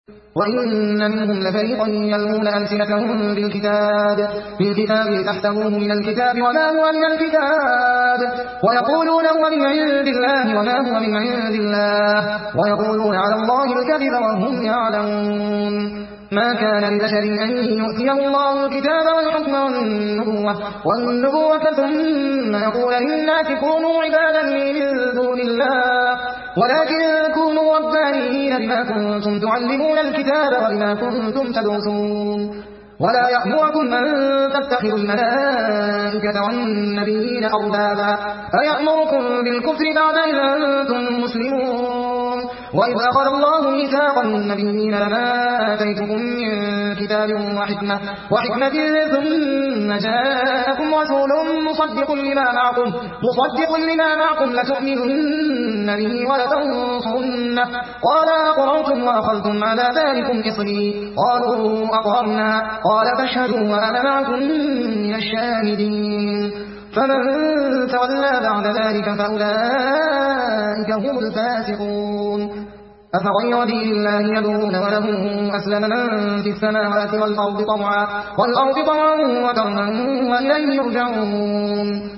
وإن منهم لفريقا يلمون ألسنتهم بالكتاب لتحسبوه من الكتاب وما هو من الكتاب ويقولون هو من عند الله وما هو من عند الله ويقولون على الله الكذب وهم يعلمون. ما كان لبشر أن يؤتيه الله الكتاب والحكم والنبوة ثم يقول للناس كونوا عبادا من دون الله ولكن كونوا ربانيين بما كنتم تعلمون الكتاب وبما كنتم تدرسون. ولا يأمركم أن تتخذوا الملائكة والنبيين أربابا أيأمركم بالكفر بعد إذ أنتم مسلمون. وإذ أخذ الله ميثاق النبيين لما آتيتكم من كتاب وحكمة ثم جاءكم رسول مصدق لما معكم لتؤمنن به ولتنصرنه قال أقررتم وأخذتم على ذلكم إصري قالوا أقررنا قال فاشهدوا وأنا معكم من الشاهدين. فمن تولى بعد ذلك فأولئك هم الفاسقون. أفغير دين الله يبغون وله أسلم من في السماوات والأرض طوعا وكرها وإليه يرجعون.